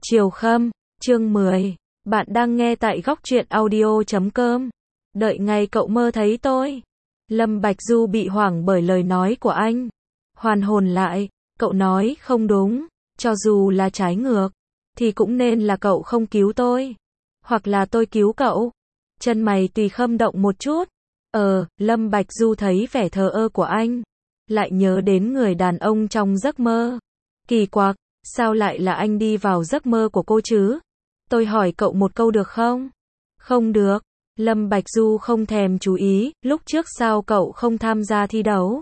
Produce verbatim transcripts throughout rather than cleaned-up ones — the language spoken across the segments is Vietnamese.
Chiều Khâm, chương mười. Bạn đang nghe tại góc truyện audio chấm com. Đợi ngày cậu mơ thấy tôi. Lâm Bạch Du bị hoảng bởi lời nói của anh. Hoàn hồn lại, cậu nói không đúng, cho dù là trái ngược, thì cũng nên là cậu không cứu tôi. Hoặc là tôi cứu cậu. Chân mày Tùy Khâm động một chút. Ờ, Lâm Bạch Du thấy vẻ thờ ơ của anh. Lại nhớ đến người đàn ông trong giấc mơ. Kỳ quặc, sao lại là anh đi vào giấc mơ của cô chứ? Tôi hỏi cậu một câu được không? Không được. Lâm Bạch Du không thèm chú ý, lúc trước sao cậu không tham gia thi đấu?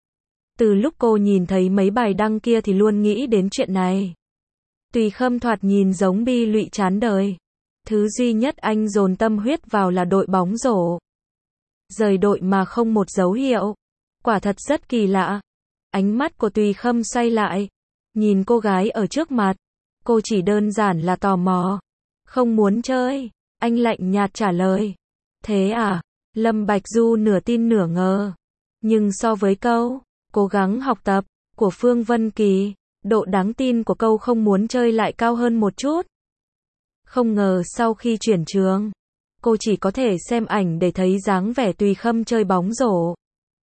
Từ lúc cô nhìn thấy mấy bài đăng kia thì luôn nghĩ đến chuyện này. Tùy Khâm thoạt nhìn giống bi lụy chán đời. Thứ duy nhất anh dồn tâm huyết vào là đội bóng rổ. Rời đội mà không một dấu hiệu. Quả thật rất kỳ lạ. Ánh mắt của Tùy Khâm xoay lại. Nhìn cô gái ở trước mặt. Cô chỉ đơn giản là tò mò. Không muốn chơi. Anh lạnh nhạt trả lời. Thế à? Lâm Bạch Du nửa tin nửa ngờ. Nhưng so với câu cố gắng học tập của Phương Vân Kỳ, độ đáng tin của câu không muốn chơi lại cao hơn một chút. Không ngờ sau khi chuyển trường, cô chỉ có thể xem ảnh để thấy dáng vẻ Tùy Khâm chơi bóng rổ.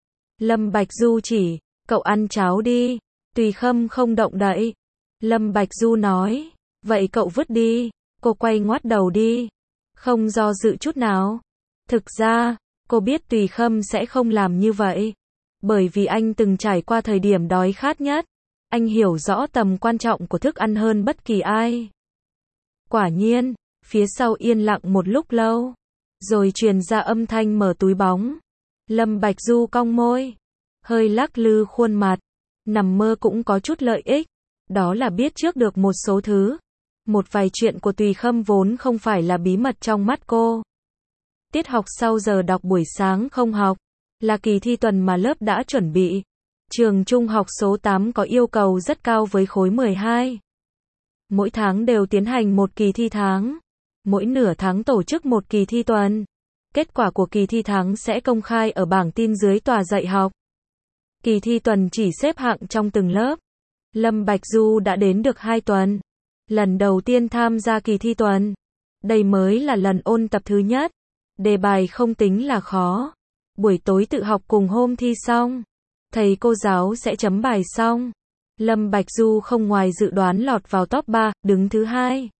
Lâm Bạch Du chỉ, cậu ăn cháo đi. Tùy Khâm không động đậy. Lâm Bạch Du nói, vậy cậu vứt đi. Cô quay ngoắt đầu đi. Không do dự chút nào. Thực ra, cô biết Tùy Khâm sẽ không làm như vậy. Bởi vì anh từng trải qua thời điểm đói khát nhất. Anh hiểu rõ tầm quan trọng của thức ăn hơn bất kỳ ai. Quả nhiên, phía sau yên lặng một lúc lâu. Rồi truyền ra âm thanh mở túi bóng. Lâm Bạch Du cong môi. Hơi lắc lư khuôn mặt. Nằm mơ cũng có chút lợi ích. Đó là biết trước được một số thứ. Một vài chuyện của Tùy Khâm vốn không phải là bí mật trong mắt cô. Tiết học sau giờ đọc buổi sáng không học. Là kỳ thi tuần mà lớp đã chuẩn bị. Trường trung học số tám có yêu cầu rất cao với khối mười hai. Mỗi tháng đều tiến hành một kỳ thi tháng. Mỗi nửa tháng tổ chức một kỳ thi tuần. Kết quả của kỳ thi tháng sẽ công khai ở bảng tin dưới tòa dạy học. Kỳ thi tuần chỉ xếp hạng trong từng lớp. Lâm Bạch Du đã đến được hai tuần. Lần đầu tiên tham gia kỳ thi tuần. Đây mới là lần ôn tập thứ nhất. Đề bài không tính là khó. Buổi tối tự học cùng hôm thi xong. Thầy cô giáo sẽ chấm bài xong. Lâm Bạch Du không ngoài dự đoán lọt vào top ba, đứng thứ hai.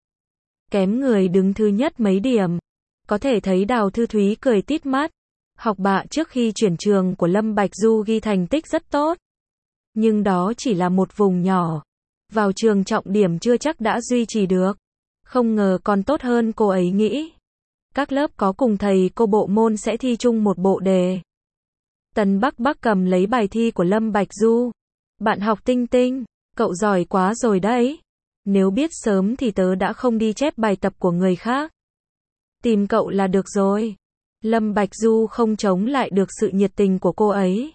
Kém người đứng thứ nhất mấy điểm. Có thể thấy Đào Thư Thúy cười tít mắt. Học bạ trước khi chuyển trường của Lâm Bạch Du ghi thành tích rất tốt. Nhưng đó chỉ là một vùng nhỏ. Vào trường trọng điểm chưa chắc đã duy trì được. Không ngờ còn tốt hơn cô ấy nghĩ. Các lớp có cùng thầy cô bộ môn sẽ thi chung một bộ đề. Tần Bắc Bắc cầm lấy bài thi của Lâm Bạch Du. Bạn học Tinh Tinh, cậu giỏi quá rồi đấy. Nếu biết sớm thì tớ đã không đi chép bài tập của người khác. Tìm cậu là được rồi. Lâm Bạch Du không chống lại được sự nhiệt tình của cô ấy.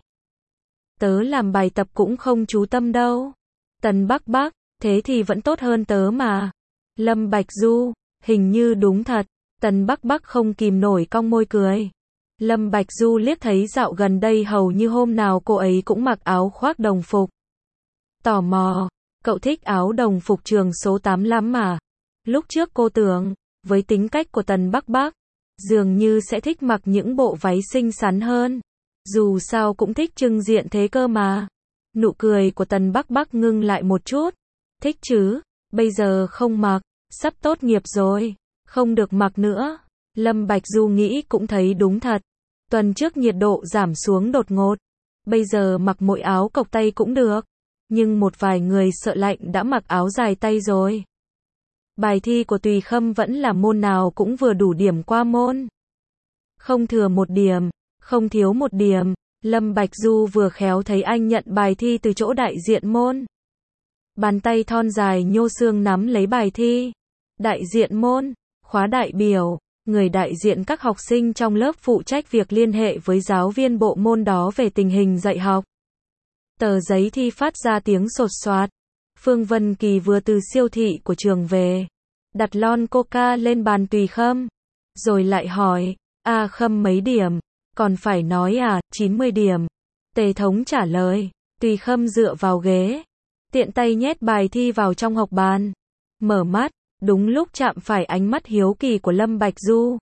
Tớ làm bài tập cũng không chú tâm đâu. Tần Bắc Bắc, thế thì vẫn tốt hơn tớ mà. Lâm Bạch Du, hình như đúng thật. Tần Bắc Bắc không kìm nổi cong môi cười. Lâm Bạch Du liếc thấy dạo gần đây hầu như hôm nào cô ấy cũng mặc áo khoác đồng phục. Tò mò, cậu thích áo đồng phục trường số tám lắm mà. Lúc trước cô tưởng, với tính cách của Tần Bắc Bắc, dường như sẽ thích mặc những bộ váy xinh xắn hơn. Dù sao cũng thích trưng diện thế cơ mà. Nụ cười của Tần Bắc Bắc ngưng lại một chút. Thích chứ, bây giờ không mặc, sắp tốt nghiệp rồi, không được mặc nữa. Lâm Bạch Du nghĩ cũng thấy đúng thật. Tuần trước nhiệt độ giảm xuống đột ngột. Bây giờ mặc mỗi áo cộc tay cũng được. Nhưng một vài người sợ lạnh đã mặc áo dài tay rồi. Bài thi của Tùy Khâm vẫn là môn nào cũng vừa đủ điểm qua môn. Không thừa một điểm, không thiếu một điểm. Lâm Bạch Du vừa khéo thấy anh nhận bài thi từ chỗ đại diện môn. Bàn tay thon dài nhô xương nắm lấy bài thi. Đại diện môn, khóa đại biểu, người đại diện các học sinh trong lớp phụ trách việc liên hệ với giáo viên bộ môn đó về tình hình dạy học. Tờ giấy thi phát ra tiếng sột soạt. Phương Vân Kỳ vừa từ siêu thị của trường về. Đặt lon coca lên bàn Tùy Khâm. Rồi lại hỏi, à Khâm mấy điểm? Còn phải nói à, chín mươi điểm. Tề thống trả lời. Tùy Khâm dựa vào ghế. Tiện tay nhét bài thi vào trong học bàn. Mở mắt, đúng lúc chạm phải ánh mắt hiếu kỳ của Lâm Bạch Du.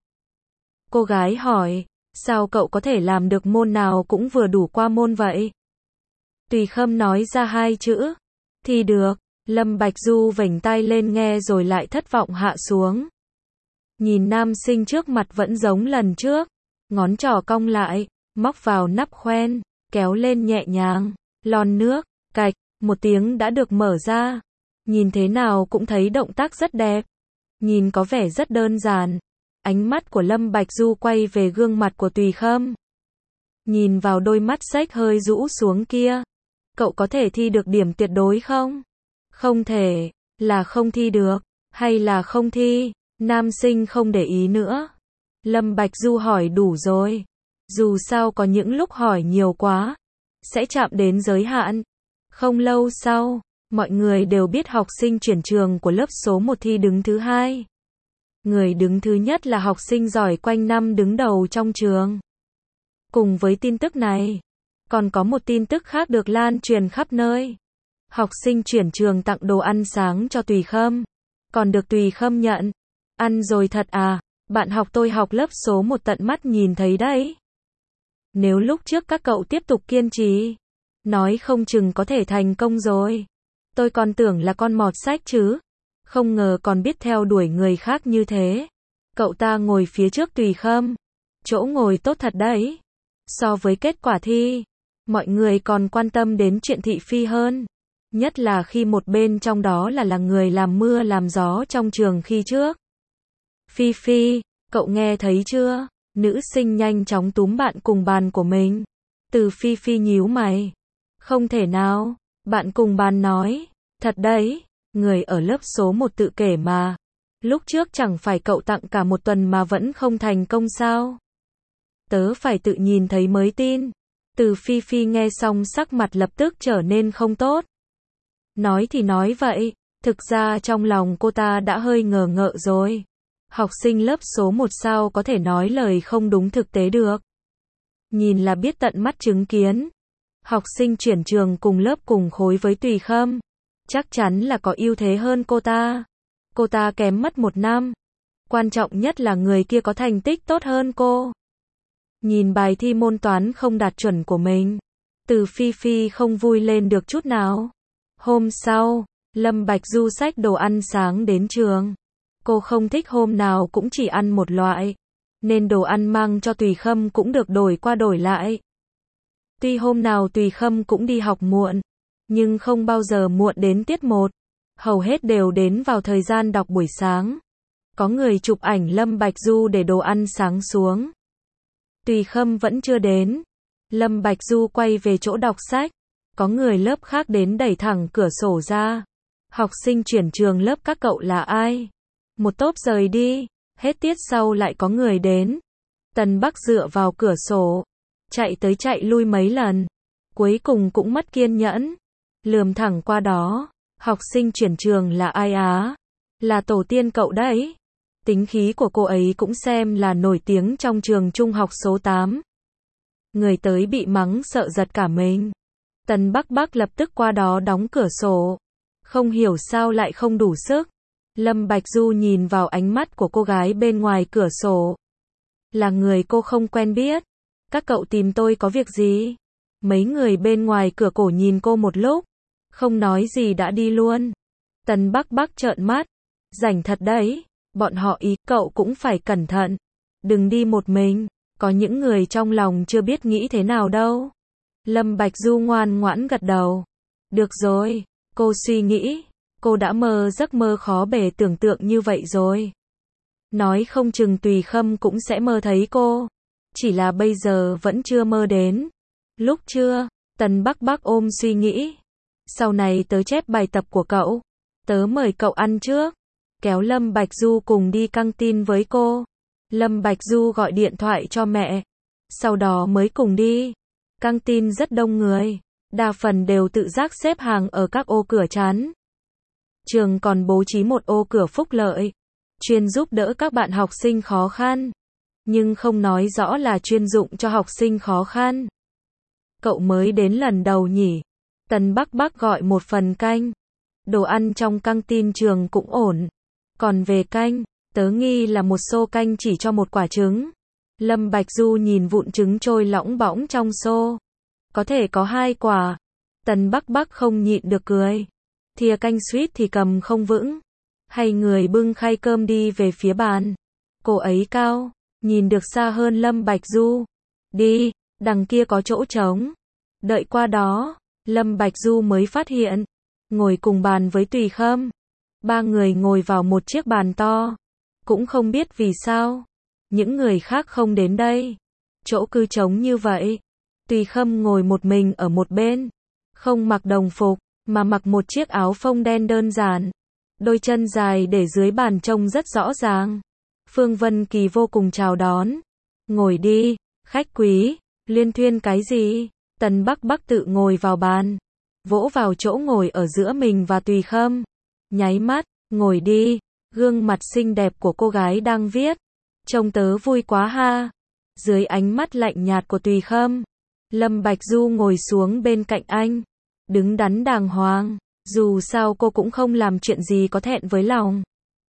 Cô gái hỏi, sao cậu có thể làm được môn nào cũng vừa đủ qua môn vậy? Tùy Khâm nói ra hai chữ, thì được. Lâm Bạch Du vểnh tay lên nghe rồi lại thất vọng hạ xuống. Nhìn nam sinh trước mặt vẫn giống lần trước, ngón trỏ cong lại, móc vào nắp khoen, kéo lên nhẹ nhàng, lon nước, cạch, một tiếng đã được mở ra. Nhìn thế nào cũng thấy động tác rất đẹp, nhìn có vẻ rất đơn giản. Ánh mắt của Lâm Bạch Du quay về gương mặt của Tùy Khâm. Nhìn vào đôi mắt xếch hơi rũ xuống kia. Cậu có thể thi được điểm tuyệt đối không? Không thể, là không thi được, hay là không thi? Nam sinh không để ý nữa. Lâm Bạch Du hỏi đủ rồi. Dù sao có những lúc hỏi nhiều quá, sẽ chạm đến giới hạn. Không lâu sau, mọi người đều biết học sinh chuyển trường của lớp số một thi đứng thứ hai. Người đứng thứ nhất là học sinh giỏi quanh năm đứng đầu trong trường. Cùng với tin tức này, còn có một tin tức khác được lan truyền khắp nơi. Học sinh chuyển trường tặng đồ ăn sáng cho Tùy Khâm. Còn được Tùy Khâm nhận. Ăn rồi thật à, bạn học tôi học lớp số một tận mắt nhìn thấy đấy. Nếu lúc trước các cậu tiếp tục kiên trì, nói không chừng có thể thành công rồi. Tôi còn tưởng là con mọt sách chứ. Không ngờ còn biết theo đuổi người khác như thế. Cậu ta ngồi phía trước Tùy Khâm. Chỗ ngồi tốt thật đấy. So với kết quả thi, mọi người còn quan tâm đến chuyện thị phi hơn. Nhất là khi một bên trong đó là là người làm mưa làm gió trong trường khi trước. Phi Phi, cậu nghe thấy chưa? Nữ sinh nhanh chóng túm bạn cùng bàn của mình. Từ Phi Phi nhíu mày. Không thể nào, bạn cùng bàn nói. Thật đấy, người ở lớp số một tự kể mà. Lúc trước chẳng phải cậu tặng cả một tuần mà vẫn không thành công sao? Tớ phải tự nhìn thấy mới tin. Từ Phi Phi nghe xong sắc mặt lập tức trở nên không tốt. Nói thì nói vậy, thực ra trong lòng cô ta đã hơi ngờ ngợ rồi. Học sinh lớp số một sao có thể nói lời không đúng thực tế được. Nhìn là biết tận mắt chứng kiến. Học sinh chuyển trường cùng lớp cùng khối với Tùy Khâm. Chắc chắn là có ưu thế hơn cô ta. Cô ta kém mất một năm. Quan trọng nhất là người kia có thành tích tốt hơn cô. Nhìn bài thi môn toán không đạt chuẩn của mình. Từ Phi Phi không vui lên được chút nào. Hôm sau, Lâm Bạch Du xách đồ ăn sáng đến trường. Cô không thích hôm nào cũng chỉ ăn một loại, nên đồ ăn mang cho Tùy Khâm cũng được đổi qua đổi lại. Tuy hôm nào Tùy Khâm cũng đi học muộn, nhưng không bao giờ muộn đến tiết một. Hầu hết đều đến vào thời gian đọc buổi sáng. Có người chụp ảnh Lâm Bạch Du để đồ ăn sáng xuống. Tùy Khâm vẫn chưa đến. Lâm Bạch Du quay về chỗ đọc sách. Có người lớp khác đến đẩy thẳng cửa sổ ra. Học sinh chuyển trường lớp các cậu là ai? Một tốp rời đi. Hết tiết sau lại có người đến. Tần Bắc dựa vào cửa sổ. Chạy tới chạy lui mấy lần. Cuối cùng cũng mất kiên nhẫn. Lườm thẳng qua đó. Học sinh chuyển trường là ai á? Là tổ tiên cậu đấy. Tính khí của cô ấy cũng xem là nổi tiếng trong trường trung học số tám. Người tới bị mắng sợ giật cả mình. Tần Bắc Bắc lập tức qua đó đóng cửa sổ. Không hiểu sao lại không đủ sức. Lâm Bạch Du nhìn vào ánh mắt của cô gái bên ngoài cửa sổ. Là người cô không quen biết. Các cậu tìm tôi có việc gì? Mấy người bên ngoài cửa cổ nhìn cô một lúc. Không nói gì đã đi luôn. Tần Bắc Bắc trợn mắt. Rảnh thật đấy. Bọn họ ý cậu cũng phải cẩn thận. Đừng đi một mình. Có những người trong lòng chưa biết nghĩ thế nào đâu. Lâm Bạch Du ngoan ngoãn gật đầu. Được rồi. Cô suy nghĩ. Cô đã mơ giấc mơ khó bề tưởng tượng như vậy rồi. Nói không chừng Tùy Khâm cũng sẽ mơ thấy cô. Chỉ là bây giờ vẫn chưa mơ đến. Lúc chưa, Tần Bắc Bắc ôm suy nghĩ. Sau này tớ chép bài tập của cậu. Tớ mời cậu ăn trước. Kéo Lâm Bạch Du cùng đi căng tin với cô. Lâm Bạch Du gọi điện thoại cho mẹ. Sau đó mới cùng đi. Căng tin rất đông người. Đa phần đều tự giác xếp hàng ở các ô cửa chắn. Trường còn bố trí một ô cửa phúc lợi. Chuyên giúp đỡ các bạn học sinh khó khăn. Nhưng không nói rõ là chuyên dụng cho học sinh khó khăn. Cậu mới đến lần đầu nhỉ? Tần Bắc Bắc gọi một phần canh. Đồ ăn trong căng tin trường cũng ổn. Còn về canh, tớ nghi là một xô canh chỉ cho một quả trứng. Lâm Bạch Du nhìn vụn trứng trôi lỏng bõng trong xô. Có thể có hai quả. Tần Bắc Bắc không nhịn được cười. Thìa canh suýt thì cầm không vững. Hay người bưng khay cơm đi về phía bàn. Cô ấy cao, nhìn được xa hơn Lâm Bạch Du. Đi, đằng kia có chỗ trống. Đợi qua đó, Lâm Bạch Du mới phát hiện. Ngồi cùng bàn với Tùy Khâm. Ba người ngồi vào một chiếc bàn to. Cũng không biết vì sao. Những người khác không đến đây. Chỗ cứ trống như vậy. Tùy Khâm ngồi một mình ở một bên. Không mặc đồng phục, mà mặc một chiếc áo phông đen đơn giản. Đôi chân dài để dưới bàn trông rất rõ ràng. Phương Vân Kỳ vô cùng chào đón. Ngồi đi, khách quý, liên thuyên cái gì? Tần Bắc Bắc tự ngồi vào bàn. Vỗ vào chỗ ngồi ở giữa mình và Tùy Khâm. Nháy mắt, ngồi đi. Gương mặt xinh đẹp của cô gái đang viết. Trông tớ vui quá ha. Dưới ánh mắt lạnh nhạt của Tùy Khâm, Lâm Bạch Du ngồi xuống bên cạnh anh. Đứng đắn đàng hoàng. Dù sao cô cũng không làm chuyện gì có thẹn với lòng.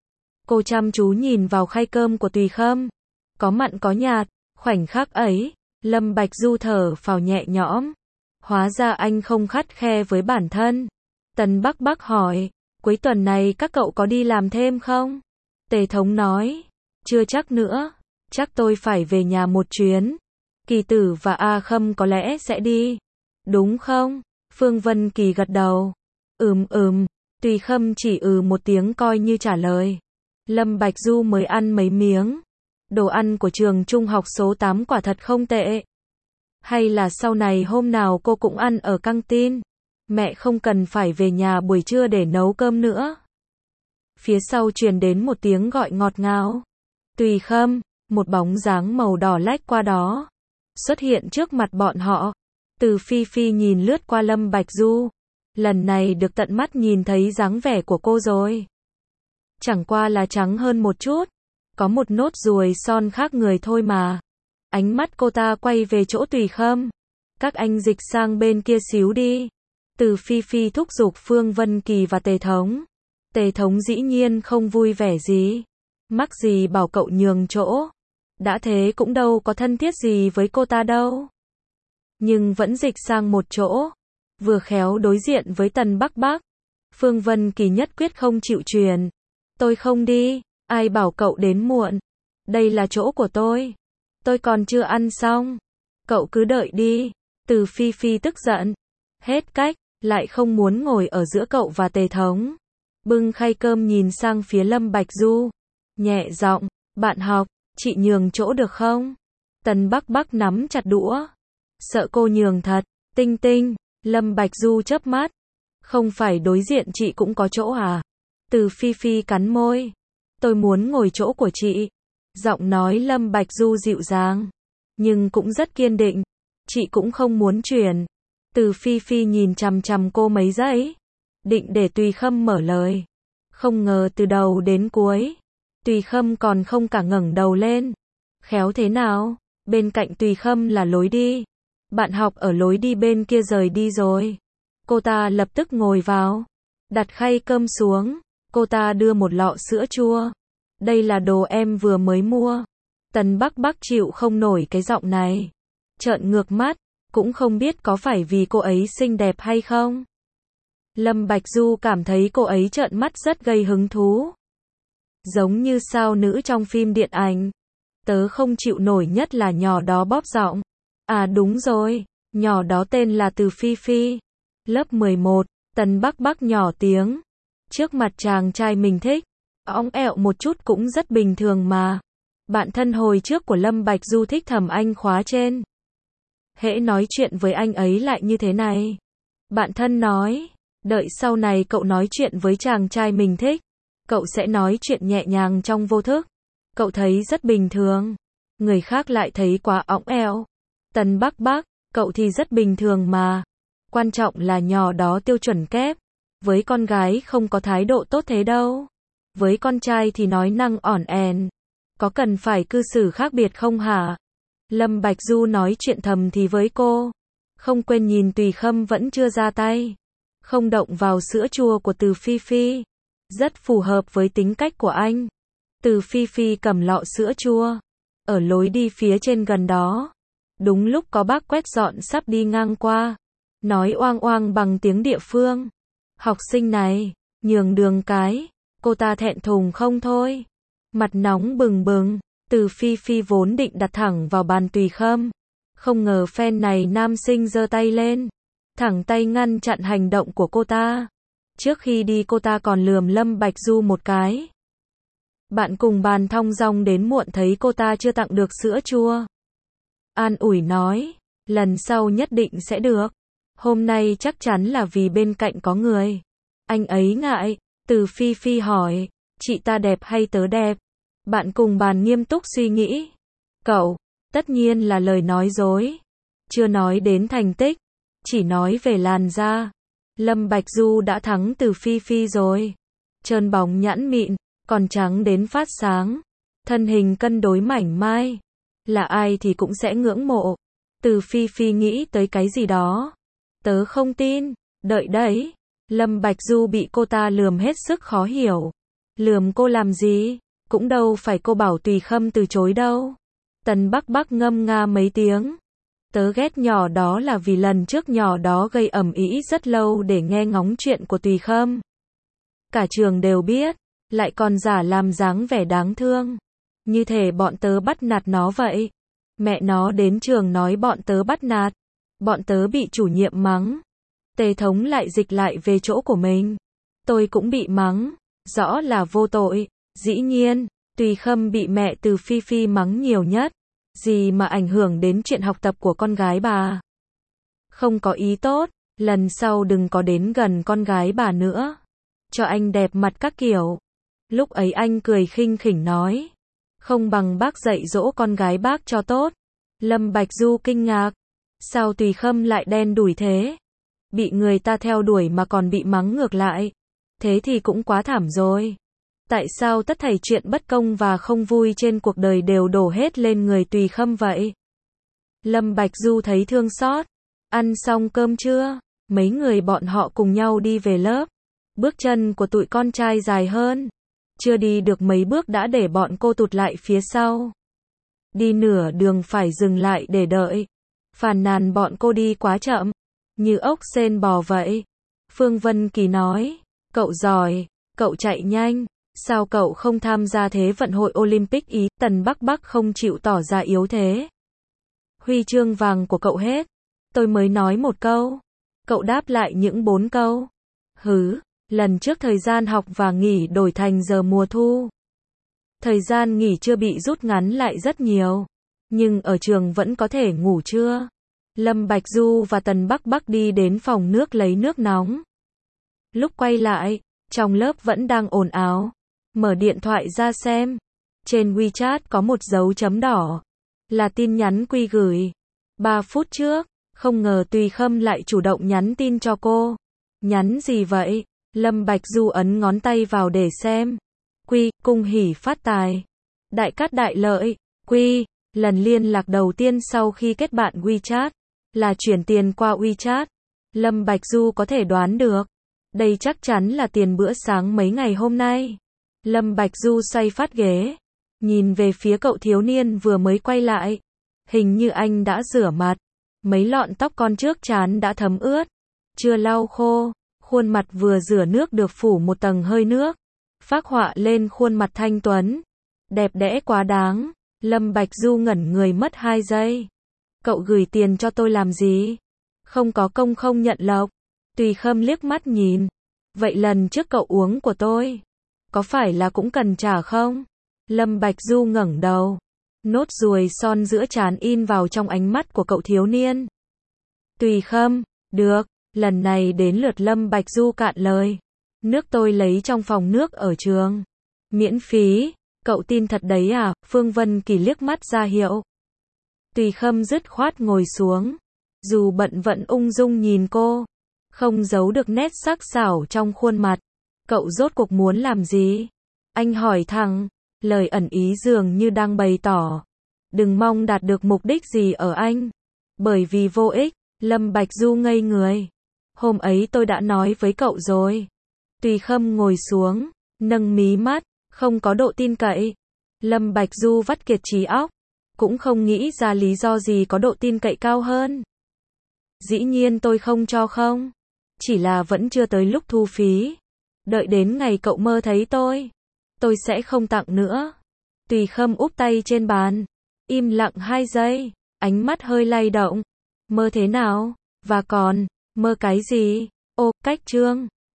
Cô chăm chú nhìn vào khay cơm của Tùy Khâm. Có mặn có nhạt. Khoảnh khắc ấy, Lâm Bạch Du thở phào nhẹ nhõm. Hóa ra anh không khắt khe với bản thân. Tần Bắc Bắc hỏi, cuối tuần này các cậu có đi làm thêm không? Tề Thống nói, chưa chắc nữa. Chắc tôi phải về nhà một chuyến. Kỳ Tử và A Khâm có lẽ sẽ đi. Đúng không? Phương Vân Kỳ gật đầu. Ừm ừm. Tùy Khâm chỉ ừ một tiếng coi như trả lời. Lâm Bạch Du mới ăn mấy miếng. Đồ ăn của trường trung học số tám quả thật không tệ. Hay là sau này hôm nào cô cũng ăn ở căng tin. Mẹ không cần phải về nhà buổi trưa để nấu cơm nữa. Phía sau truyền đến một tiếng gọi ngọt ngào. Tùy Khâm, một bóng dáng màu đỏ lách qua đó. Xuất hiện trước mặt bọn họ. Từ Phi Phi nhìn lướt qua Lâm Bạch Du. Lần này được tận mắt nhìn thấy dáng vẻ của cô rồi. Chẳng qua là trắng hơn một chút. Có một nốt ruồi son khác người thôi mà. Ánh mắt cô ta quay về chỗ Tùy Khâm. Các anh dịch sang bên kia xíu đi. Từ Phi Phi thúc giục Phương Vân Kỳ và Tề Thống. Tề Thống dĩ nhiên không vui vẻ gì. Mắc gì bảo cậu nhường chỗ. Đã thế cũng đâu có thân thiết gì với cô ta đâu. Nhưng vẫn dịch sang một chỗ. Vừa khéo đối diện với Tần Bắc Bắc. Phương Vân Kỳ nhất quyết không chịu truyền. Tôi không đi. Ai bảo cậu đến muộn. Đây là chỗ của tôi. Tôi còn chưa ăn xong. Cậu cứ đợi đi. Từ Phi Phi tức giận. Hết cách. Lại không muốn ngồi ở giữa cậu và Tề Thống. Bưng khay cơm nhìn sang phía Lâm Bạch Du. Nhẹ giọng. Bạn học. Chị nhường chỗ được không? Tần Bắc Bắc nắm chặt đũa. Sợ cô nhường thật. Tinh Tinh. Lâm Bạch Du chớp mắt. Không phải đối diện chị cũng có chỗ à? Từ Phi Phi cắn môi. Tôi muốn ngồi chỗ của chị. Giọng nói Lâm Bạch Du dịu dàng. Nhưng cũng rất kiên định. Chị cũng không muốn chuyển. Từ Phi Phi nhìn chằm chằm cô mấy giây. Định để Tùy Khâm mở lời. Không ngờ từ đầu đến cuối. Tùy Khâm còn không cả ngẩng đầu lên. Khéo thế nào? Bên cạnh Tùy Khâm là lối đi. Bạn học ở lối đi bên kia rời đi rồi. Cô ta lập tức ngồi vào. Đặt khay cơm xuống. Cô ta đưa một lọ sữa chua. Đây là đồ em vừa mới mua. Tần Bắc Bắc chịu không nổi cái giọng này. Trợn ngược mắt. Cũng không biết có phải vì cô ấy xinh đẹp hay không. Lâm Bạch Du cảm thấy cô ấy trợn mắt rất gây hứng thú. Giống như sao nữ trong phim điện ảnh. Tớ không chịu nổi nhất là nhỏ đó bóp giọng. À đúng rồi, nhỏ đó tên là Từ Phi Phi. Lớp mười một, Tần Bắc Bắc nhỏ tiếng. Trước mặt chàng trai mình thích. Óng ẹo một chút cũng rất bình thường mà. Bạn thân hồi trước của Lâm Bạch Du thích thầm anh khóa trên. Hễ nói chuyện với anh ấy lại như thế này. Bạn thân nói, đợi sau này cậu nói chuyện với chàng trai mình thích. Cậu sẽ nói chuyện nhẹ nhàng trong vô thức. Cậu thấy rất bình thường. Người khác lại thấy quá óng ẹo. Tần Bắc Bắc, cậu thì rất bình thường mà. Quan trọng là nhỏ đó tiêu chuẩn kép. Với con gái không có thái độ tốt thế đâu. Với con trai thì nói năng ỏn ẻn. Có cần phải cư xử khác biệt không hả? Lâm Bạch Du nói chuyện thầm thì với cô. Không quên nhìn Tùy Khâm vẫn chưa ra tay. Không động vào sữa chua của Từ Phi Phi. Rất phù hợp với tính cách của anh. Từ Phi Phi cầm lọ sữa chua. Ở lối đi phía trên gần đó. Đúng lúc có bác quét dọn sắp đi ngang qua. Nói oang oang bằng tiếng địa phương. Học sinh này, nhường đường cái. Cô ta thẹn thùng không thôi. Mặt nóng bừng bừng. Từ Phi Phi vốn định đặt thẳng vào bàn Tùy Khâm. Không ngờ phen này nam sinh giơ tay lên. Thẳng tay ngăn chặn hành động của cô ta. Trước khi đi cô ta còn lườm Lâm Bạch Du một cái. Bạn cùng bàn thong dong đến muộn thấy cô ta chưa tặng được sữa chua. An ủi nói, lần sau nhất định sẽ được. Hôm nay chắc chắn là vì bên cạnh có người. Anh ấy ngại. Từ Phi Phi hỏi, chị ta đẹp hay tớ đẹp? Bạn cùng bàn nghiêm túc suy nghĩ. Cậu, tất nhiên là lời nói dối. Chưa nói đến thành tích, chỉ nói về làn da. Lâm Bạch Du đã thắng Từ Phi Phi rồi. Trơn bóng nhẵn mịn, còn trắng đến phát sáng. Thân hình cân đối mảnh mai. Là ai thì cũng sẽ ngưỡng mộ. Từ Phi Phi nghĩ tới cái gì đó. Tớ không tin, đợi đấy. Lâm Bạch Du bị cô ta lườm hết sức khó hiểu. Lườm cô làm gì? Cũng đâu phải cô bảo Tùy Khâm từ chối đâu. Tần Bắc Bắc ngâm nga mấy tiếng. Tớ ghét nhỏ đó là vì lần trước nhỏ đó gây ầm ĩ rất lâu để nghe ngóng chuyện của Tùy Khâm. Cả trường đều biết, lại còn giả làm dáng vẻ đáng thương. Như thể bọn tớ bắt nạt nó vậy. Mẹ nó đến trường nói bọn tớ bắt nạt. Bọn tớ bị chủ nhiệm mắng. Tề Thống lại dịch lại về chỗ của mình. Tôi cũng bị mắng. Rõ là vô tội. Dĩ nhiên, Tùy Khâm bị mẹ Từ Phi Phi mắng nhiều nhất. Gì mà ảnh hưởng đến chuyện học tập của con gái bà. Không có ý tốt, lần sau đừng có đến gần con gái bà nữa. Cho anh đẹp mặt các kiểu. Lúc ấy anh cười khinh khỉnh nói. Không bằng bác dạy dỗ con gái bác cho tốt. Lâm Bạch Du kinh ngạc. Sao Tùy Khâm lại đen đủi thế? Bị người ta theo đuổi mà còn bị mắng ngược lại. Thế thì cũng quá thảm rồi. Tại sao tất thảy chuyện bất công và không vui trên cuộc đời đều đổ hết lên người Tùy Khâm vậy? Lâm Bạch Du thấy thương xót. Ăn xong cơm trưa, mấy người bọn họ cùng nhau đi về lớp. Bước chân của tụi con trai dài hơn. Chưa đi được mấy bước đã để bọn cô tụt lại phía sau. Đi nửa đường phải dừng lại để đợi. Phàn nàn bọn cô đi quá chậm. Như ốc sên bò vậy. Phương Vân Kỳ nói. Cậu giỏi, cậu chạy nhanh. Sao cậu không tham gia Thế vận hội Olympic Ý? Tần Bắc Bắc không chịu tỏ ra yếu thế. Huy chương vàng của cậu hết. Tôi mới nói một câu. Cậu đáp lại những bốn câu. Hứ, lần trước thời gian học và nghỉ đổi thành giờ mùa thu. Thời gian nghỉ chưa bị rút ngắn lại rất nhiều. Nhưng ở trường vẫn có thể ngủ trưa. Lâm Bạch Du và Tần Bắc Bắc đi đến phòng nước lấy nước nóng. Lúc quay lại, trong lớp vẫn đang ồn ào. Mở điện thoại ra xem. Trên WeChat có một dấu chấm đỏ. Là tin nhắn Quy gửi. Ba phút trước, không ngờ Tùy Khâm lại chủ động nhắn tin cho cô. Nhắn gì vậy? Lâm Bạch Du ấn ngón tay vào để xem. Quy, cung hỉ phát tài. Đại cát đại lợi. Quy, lần liên lạc đầu tiên sau khi kết bạn WeChat. Là chuyển tiền qua WeChat. Lâm Bạch Du có thể đoán được. Đây chắc chắn là tiền bữa sáng mấy ngày hôm nay. Lâm Bạch Du xoay phát ghế. Nhìn về phía cậu thiếu niên vừa mới quay lại. Hình như anh đã rửa mặt. Mấy lọn tóc con trước trán đã thấm ướt. Chưa lau khô. Khuôn mặt vừa rửa nước được phủ một tầng hơi nước. Phác họa lên khuôn mặt thanh tuấn. Đẹp đẽ quá đáng. Lâm Bạch Du ngẩn người mất hai giây. Cậu gửi tiền cho tôi làm gì? Không có công không nhận lộc. Tùy Khâm liếc mắt nhìn. Vậy lần trước cậu uống của tôi, có phải là cũng cần trả không? Lâm Bạch Du ngẩng đầu. Nốt ruồi son giữa trán in vào trong ánh mắt của cậu thiếu niên. Tùy Khâm, được, lần này đến lượt Lâm Bạch Du cạn lời. Nước tôi lấy trong phòng nước ở trường. Miễn phí, cậu tin thật đấy à? Phương Vân Kỳ liếc mắt ra hiệu. Tùy Khâm dứt khoát ngồi xuống. Dù bận vẫn ung dung nhìn cô. Không giấu được nét sắc sảo trong khuôn mặt. Cậu rốt cuộc muốn làm gì? Anh hỏi thẳng. Lời ẩn ý dường như đang bày tỏ. Đừng mong đạt được mục đích gì ở anh. Bởi vì vô ích. Lâm Bạch Du ngây người. Hôm ấy tôi đã nói với cậu rồi. Tùy Khâm ngồi xuống. Nâng mí mắt, không có độ tin cậy. Lâm Bạch Du vắt kiệt trí óc, cũng không nghĩ ra lý do gì có độ tin cậy cao hơn. Dĩ nhiên tôi không cho không. Chỉ là vẫn chưa tới lúc thu phí. Đợi đến ngày cậu mơ thấy tôi, tôi sẽ không tặng nữa. Tùy Khâm úp tay trên bàn, im lặng hai giây, ánh mắt hơi lay động. Mơ thế nào? Và còn, mơ cái gì? Ô, cách trương.